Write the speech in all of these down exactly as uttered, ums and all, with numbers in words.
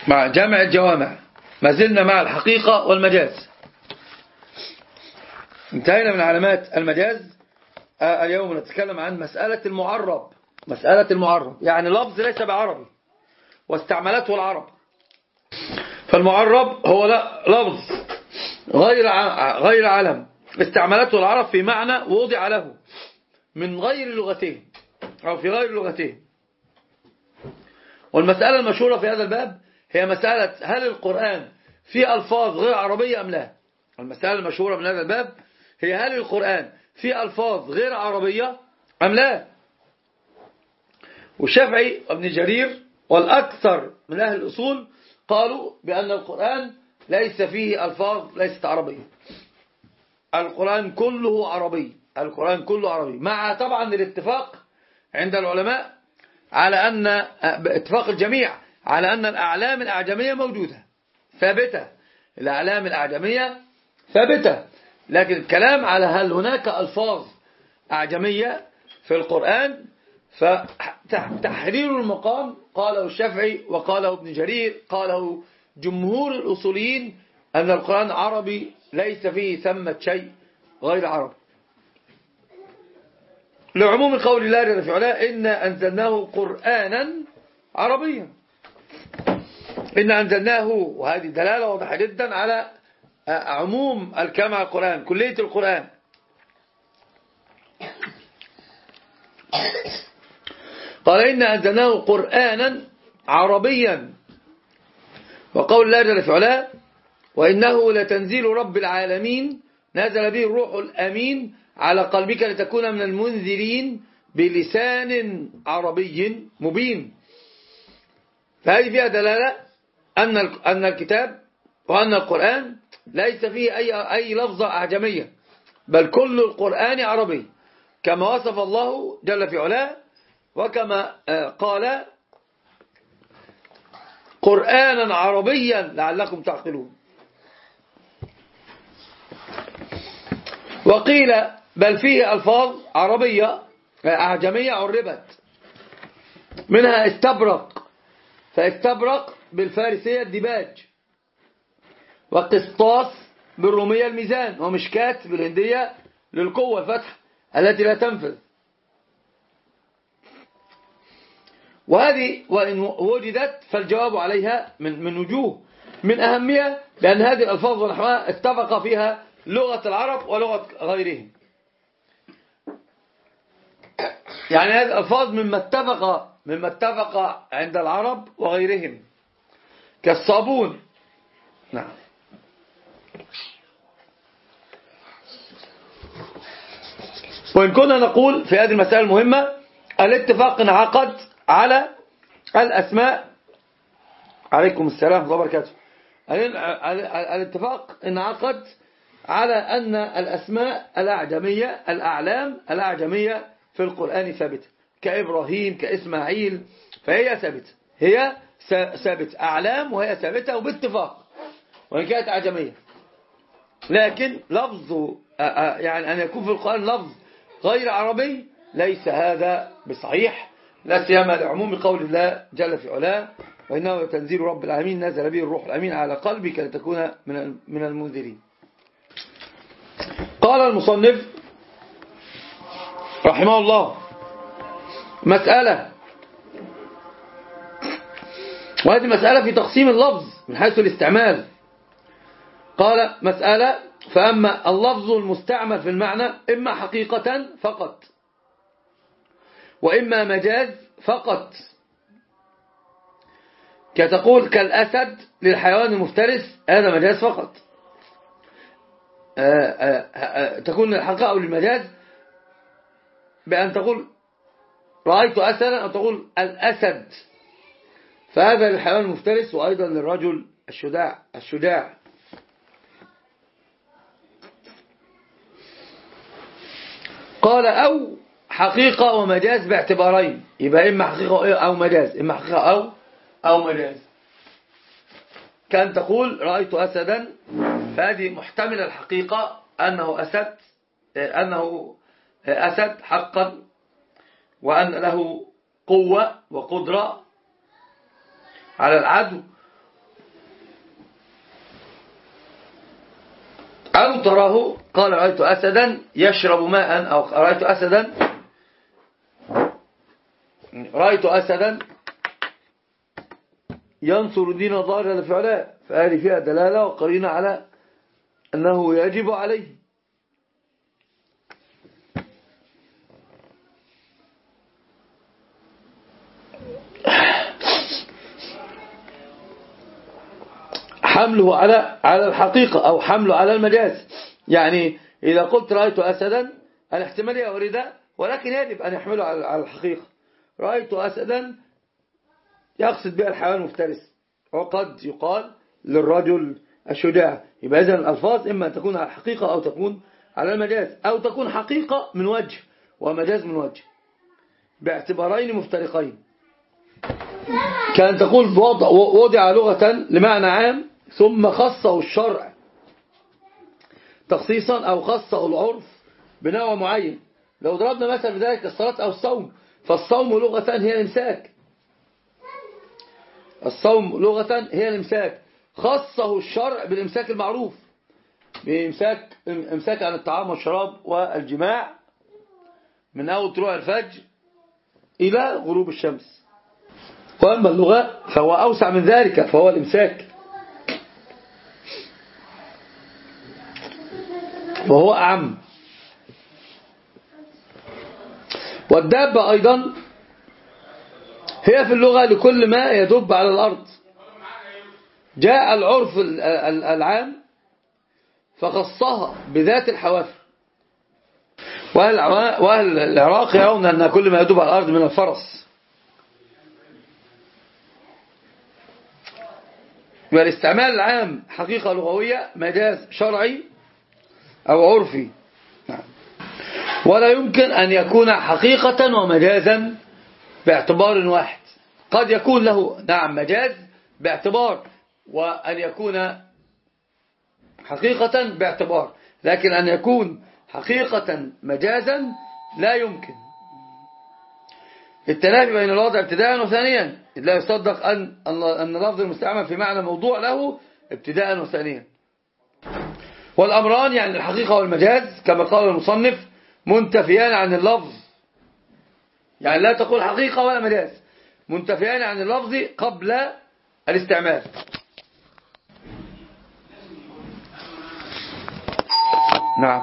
مع جمع الجوامع. ما زلنا مع الحقيقة والمجاز. انتهينا من علامات المجاز. آه اليوم نتكلم عن مسألة المعرب. مسألة المعرب يعني لفظ ليس بعربي واستعملته العرب. فالمعرب هو لفظ غير غير علم استعملته العرب في معنى وضع له من غير لغتين أو في غير لغتين. والمسألة المشهورة في هذا الباب هي مسألة هل القرآن فيه ألفاظ غير عربية أم لا. المسألة المشهورة من هذا الباب هي هل القرآن فيه ألفاظ غير عربية أم لا. والشافعي وابن جرير والأكثر من أهل الأصول قالوا بأن القرآن ليس فيه ألفاظ ليست عربية. القرآن كله عربي. القرآن كله عربي مع طبعا الاتفاق عند العلماء على أن اتفاق الجميع على أن الأعلام الأعجمية موجودة ثابتة. الأعلام الأعجمية ثابتة. لكن الكلام على هل هناك ألفاظ أعجمية في القرآن فتحرير المقام قاله الشافعي وقاله ابن جرير قاله جمهور الأصوليين أن القرآن عربي ليس فيه ثمة شيء غير عربي. لعموم قول الله جل في علاه إنا أنزلناه قرآنا عربيا. إنا أنزلناه وهذه دلالة واضحة جدا على عموم الكلام على القرآن كلية القرآن. قال إنا أنزلناه قرآنا عربيا. وقول الله جل في علاه وإنه لتنزيل رب العالمين نزل به الروح الأمين على قلبك لتكون من المنذرين بلسان عربي مبين. فهذه فيها دلالة أن أن الكتاب وأن القرآن ليس فيه أي أي لفظة أعجمية بل كل القرآن عربي كما وصف الله جل في علاه وكما قال قرآنا عربيا لعلكم تعقلون. وقيل بل فيه ألفاظ عربية أعجمية عربت منها استبرق فاستبرق بالفارسية الدباج وقسطاس بالرومية الميزان ومشكات بالهندية للقوة الفتح التي لا تنفذ. وهذه وإن وجدت فالجواب عليها من من وجوه من أهمها لأن هذه الألفاظ ونحوها اتفق فيها لغة العرب ولغة غيرهم. يعني هذه الألفاظ مما اتفق مما اتفق عند العرب وغيرهم كالصابون. نعم. وإن كنا نقول في هذه المسألة المهمة الاتفاق انعقد على الأسماء. عليكم السلام ورحمة الله وبركاته. الاتفاق انعقد على أن الأسماء الأعجمية الأعلام الأعجمية في القرآن ثابتة كإبراهيم كإسماعيل فهي ثابتة. هي ثابتة أعلام وهي ثابتة وباتفاق وإن كانت أعجمية. لكن لفظ يعني أن يكون في القرآن لفظ غير عربي ليس هذا بصحيح لا سيما لعموم قول الله جل في علاه وإنه تنزيل رب العالمين نزل به الروح الأمين على قلبك لتكون من من المنذرين. قال المصنف رحمه الله مسألة وهذه مسألة في تقسيم اللفظ من حيث الاستعمال. قال مسألة فأما اللفظ المستعمل في المعنى إما حقيقة فقط وإما مجاز فقط كتقول كالأسد للحيوان المفترس هذا مجاز فقط. آآ آآ تكون الحقيقة أو المجاز بأن تقول رأيت أسدا أو تقول الأسد فهذا للحيوان المفترس وأيضا للرجل الشجاع الشجاع. قال أو حقيقة ومجاز باعتبارين يبقى إما حقيقة أو مجاز إما حقيقة أو أو مجاز. كان تقول رأيت أسدا فهذه محتملة الحقيقة أنه أسد أنه أسد حقا وأن له قوة وقدرة على العدو أو تراه قال رأيت أسدا يشرب ماء، أو رأيت أسدا رأيت أسدا ينصر دين الله جل في علاه، فهذه فيها دلالة وقرينة على أنه يجب عليه. حمله على على الحقيقة أو حمله على المجاز. يعني إذا قلت رأيت أسدا الاحتمالية واردة، ولكن يجب أن يحمله على الحقيقة. رأيت أسدا يقصد بها الحيوان المفترس، وقد يقال للرجل الشجاع. يبقى إذن الألفاظ إما أن تكون على الحقيقة أو تكون على المجاز، أو تكون حقيقة من وجه ومجاز من وجه، باعتبارين مفترقين. كان تقول وضع لغة لمعنى عام ثم خصه الشرع تخصيصا، أو خصه العرف بنوع معين. لو ضربنا مثلا بذلك الصلاة أو الصوم، فالصوم لغة هي الإمساك، الصوم لغة هي الإمساك، خصه الشرع بالإمساك المعروف، بإمساك إمساك عن الطعام والشراب والجماع من أول طلوع الفجر إلى غروب الشمس. وأما اللغة فهو أوسع من ذلك، فهو الإمساك، وهو أعم. والدابة أيضا هي في اللغة لكل ما يدب على الأرض. جاء العرف العام فخصها بذات الحوافر، وأهل العراق يرون أن كل ما يدب على الأرض من الفرس. والاستعمال العام حقيقة لغوية، مجاز شرعي أو عرفي، ولا يمكن أن يكون حقيقة ومجازا باعتبار واحد. قد يكون له نعم مجاز باعتبار، وأن يكون حقيقة باعتبار، لكن أن يكون حقيقة مجازا لا يمكن. التنافي بين الوضع ابتداء وثانيا، لا يصدق أن أن لفظ المستعمل في معنى موضوع له ابتداء وثانيا. والأمران يعني الحقيقة والمجاز كما قال المصنف منتفيان عن اللفظ، يعني لا تقول حقيقة ولا مجاز، منتفيان عن اللفظ قبل الاستعمال. نعم.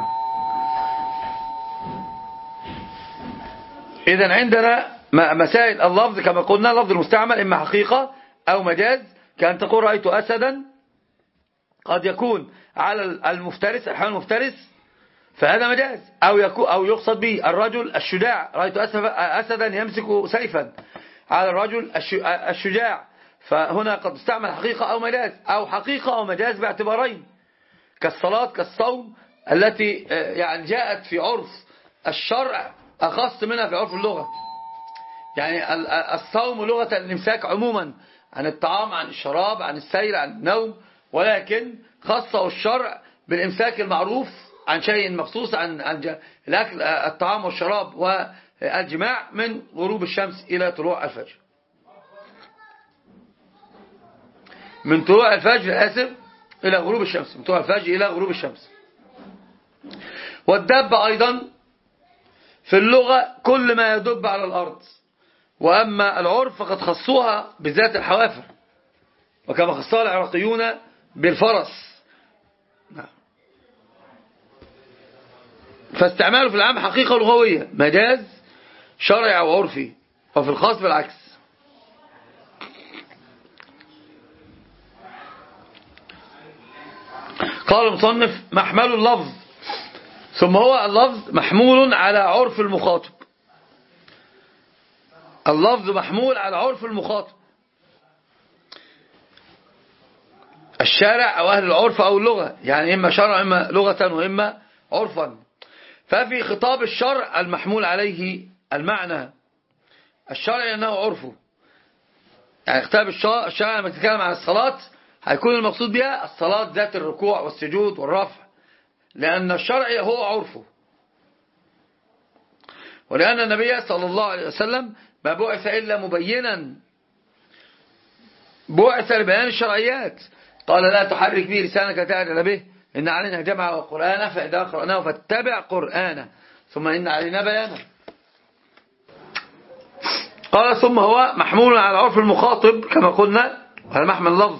إذن عندنا مسائل اللفظ كما قلنا، لفظ المستعمل إما حقيقة أو مجاز، كأن تقول رأيت أسدا قد يكون على المفترس، الحيوان المفترس، فهذا مجاز، أو يكون أو يقصد به الرجل الشجاع، رأيت أسدا يمسك سيفا على الرجل الشجاع، فهنا قد استعمل حقيقة أو مجاز، أو حقيقة أو مجاز باعتبارين، كالصلاة كالصوم التي يعني جاءت في عرف الشرع أخص منها في عرف اللغة. يعني الصوم لغة الإمساك عموما عن الطعام، عن الشراب، عن السير، عن النوم، ولكن خصه الشرع بالإمساك المعروف عن شيء مخصوص، عن الأكل الطعام والشراب والجماع من غروب الشمس إلى طلوع الفجر، من طلوع الفجر آسف إلى غروب الشمس، من طلوع الفجر إلى غروب الشمس. والدابة أيضا في اللغة كل ما يدب على الأرض، وأما العرف فقد خصوها بذات الحوافر، وكما خصها العراقيون بالفرس. فاستعماله في العام حقيقة لغوية، مجاز شرعي أو عرفي، وفي الخاص بالعكس. قال المصنف محمل اللفظ، ثم هو اللفظ محمول على عرف المخاطب، اللفظ محمول على عرف المخاطب، الشارع أو أهل العرف أو اللغة، يعني إما شرع إما لغة وإما عرفا. ففي خطاب الشرع المحمول عليه المعنى الشرعي أنه عرفه، يعني خطاب الشرع لما تتكلم عن الصلاة هيكون المقصود بها الصلاة ذات الركوع والسجود والرفع، لأن الشرع هو عرفه، ولأن النبي صلى الله عليه وسلم ما بعث إلا مبينا، بعث لبيان الشرعيات، قال لا تحرك به لسانك تعجل به إن علينا جمع وقرآن فإذا قرأناه فاتبع قرآنه ثم إن علينا بيانه. قال ثم هو محمول على عرف المخاطب كما قلنا على محمل اللفظ.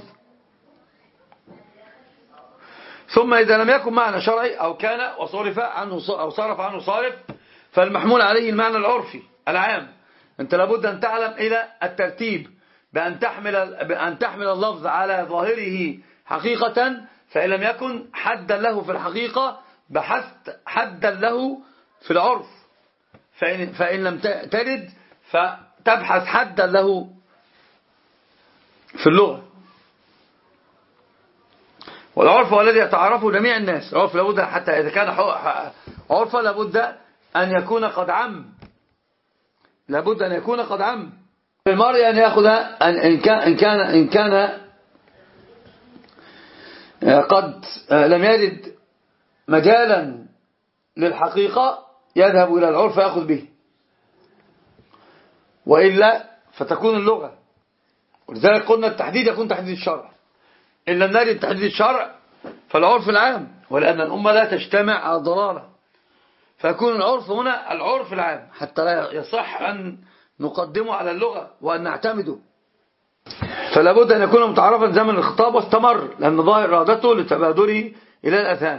ثم إذا لم يكن معنى شرعي أو كان وصرف عنه أو صرف عنه صارف فالمحمول عليه المعنى العرفي العام. أنت لابد أن تعلم إلى الترتيب بأن تحمل, بأن تحمل اللفظ على ظاهره حقيقة، فإن لم يكن حدا له في الحقيقة بحثت حدا له في العرف، فإن, فإن لم ترد فتبحث حدا له في اللغة. والعرف هو الذي يتعرفه جميع الناس. العرف لابد حتى إذا كان عرفا لابد أن يكون قد عم، لابد أن يكون قد عم. المرء أن يأخذ إن كان, إن كان, إن كان قد لم يجد مجالا للحقيقة يذهب إلى العرف يأخذ به، وإلا فتكون اللغة. ولذلك قلنا التحديد يكون تحديد الشرع، إن لم نجد تحديد الشرع فالعرف العام، ولأن الأمة لا تجتمع على الضلالة، فيكون العرف هنا العرف العام حتى لا يصح أن نقدمه على اللغة وأن نعتمده. فلا بد أن يكون متعرفا زمن الخطاب واستمر، لأن ظاهر إرادته لتبادله إلى الأذهان.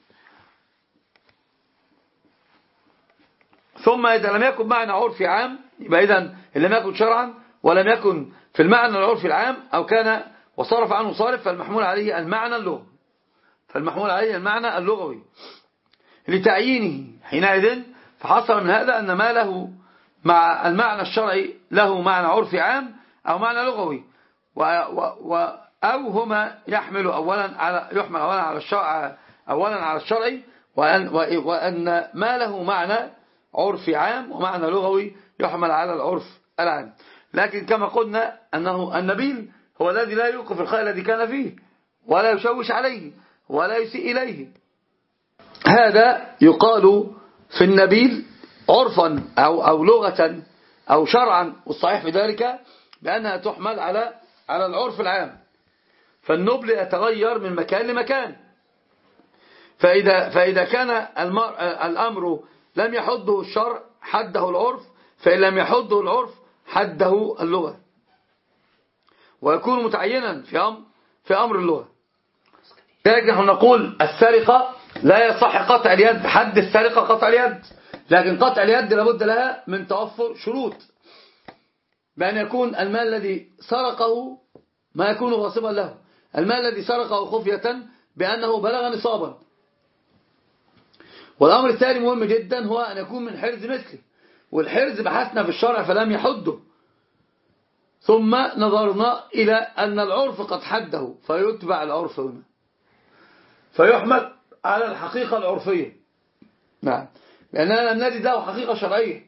ثم إذا لم يكن معنى عرفي عام يبقى إذن إن لم يكن شرعا ولم يكن في المعنى العرفي العام أو كان وصرف عنه صارف فالمحمول عليه المعنى اللغوي، فالمحمول عليه المعنى اللغوي لتعيينه حينئذ. فحصل من هذا أن ما له مع المعنى الشرعي له معنى عرفي عام أو معنى لغوي، و و أو هما يحمل أولا على يحمل أولا على الشرع أولا على الشرعي، وأن, وأن ما له معنى عرفي عام ومعنى لغوي يحمل على العرف العام. لكن كما قلنا أنه النبيل هو الذي لا يوقف الخير الذي كان فيه ولا يشوش عليه ولا يسيء إليه. هذا يقال في النبيل عرفا أو, أو لغة أو شرعا، والصحيح في ذلك بأنها تحمل على على العرف العام. فالنبل يتغير من مكان لمكان، فإذا, فإذا كان الأمر لم يحده الشرع حده العرف، فإن لم يحده العرف حده اللغة، ويكون متعينا في أمر, في أمر اللغة. لذلك نحن نقول السرقة لا يصح قطع اليد، حد السرقة قطع اليد، لكن قطع اليد لابد لها من توفر شروط، بأن يكون المال الذي سرقه ما يكون غاصبا له، المال الذي سرقه خفية بأنه بلغ نصابا. والأمر الثاني مهم جدا هو أن يكون من حرز مثله، والحرز بحثنا في الشرع فلم يحده، ثم نظرنا إلى أن العرف قد حده فيتبع العرف هنا فيحمل على الحقيقة العرفية. نعم، لأننا لم نجد له حقيقة شرعية.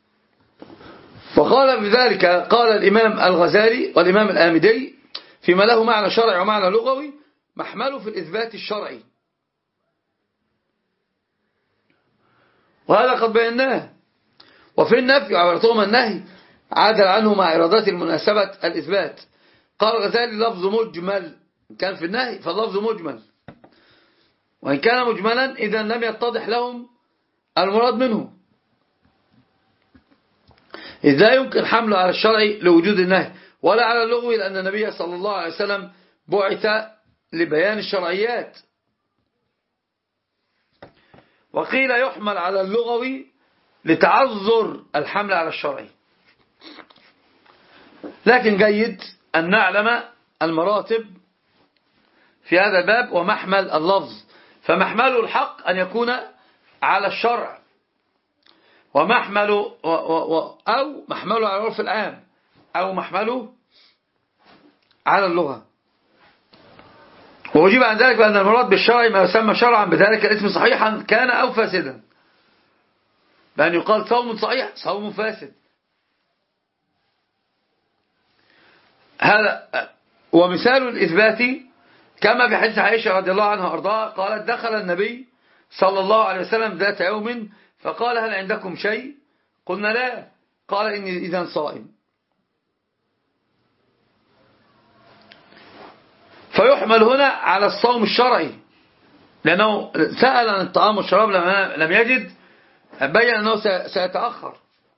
وقال بذلك قال الإمام الغزالي والإمام الآمدي فيما له معنى شرعي ومعنى لغوي محمله في الإثبات الشرعي، وهذا قد بيناه. وفي النفي عبرتهما النهي عادل عنه مع إرادات المناسبة الإثبات. قال الغزالي لفظ مجمل، كان في النهي فاللفظ مجمل، وإن كان مجملا إذا لم يتضح لهم المراد منه، إذ لا يمكن حمله على الشرع لوجود النهي ولا على اللغو، لأن النبي صلى الله عليه وسلم بعث لبيان الشرعيات. وقيل يحمل على اللغوي لتعذر الحمل على الشرعي. لكن جيد أن نعلم المراتب في هذا الباب ومحمل اللفظ. فمحمله الحق أن يكون على الشرع، ومحمله و و أو محمله على العرف العام، أو محمله على اللغة. وأجيب عن ذلك بأن المراد بالشرع ما يسمى شرعا بذلك الاسم صحيحا كان أو فاسدا، بأن يقال صوم صحيح صوم فاسد. هذا ومثال الإثبات كما في حديث عائشة رضي الله عنها وأرضاها قالت دخل النبي صلى الله عليه وسلم ذات يوم فقال هل عندكم شيء؟ قلنا لا، قال إني إذن صائم. فيحمل هنا على الصوم الشرعي لأنه سأل عن الطعام والشراب لما لم يجد، بين أنه سيتأخر.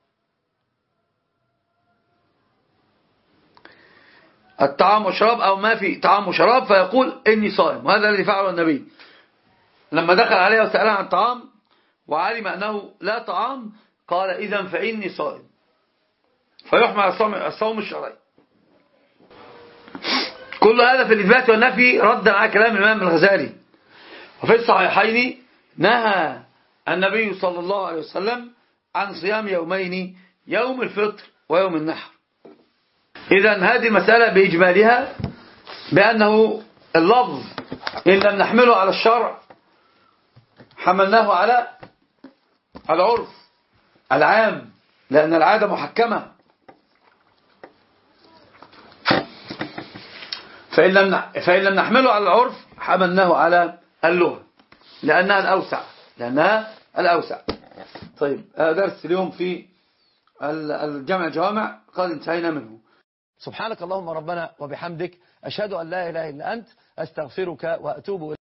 الطعام والشراب أو ما في طعام وشراب فيقول إني صائم، وهذا الذي فعله النبي لما دخل عليه وسأله عن الطعام وعلم أنه لا طعام قال إذن فإني صائم، فيحمل على الصوم الشرعي. كل هذا في الإثبات والنفي ردا على كلام الإمام الغزالي. وفي الصحيحين نهى النبي صلى الله عليه وسلم عن صيام يومين، يوم الفطر ويوم النحر. إذن هذه المسألة بإجمالها بأنه اللفظ إن لم نحمله على الشرع حملناه على العرف العام، لأن العادة محكمة. فإن لم فإن لم نحمله على العرف حملناه على اللغة لأنها الأوسع لأنها الأوسع. طيب درس اليوم في الجمع الجوامع قد انتهينا منه. سبحانك اللهم ربنا وبحمدك، أشهد أن لا إله إلا أنت، أستغفرك وأتوب إليك.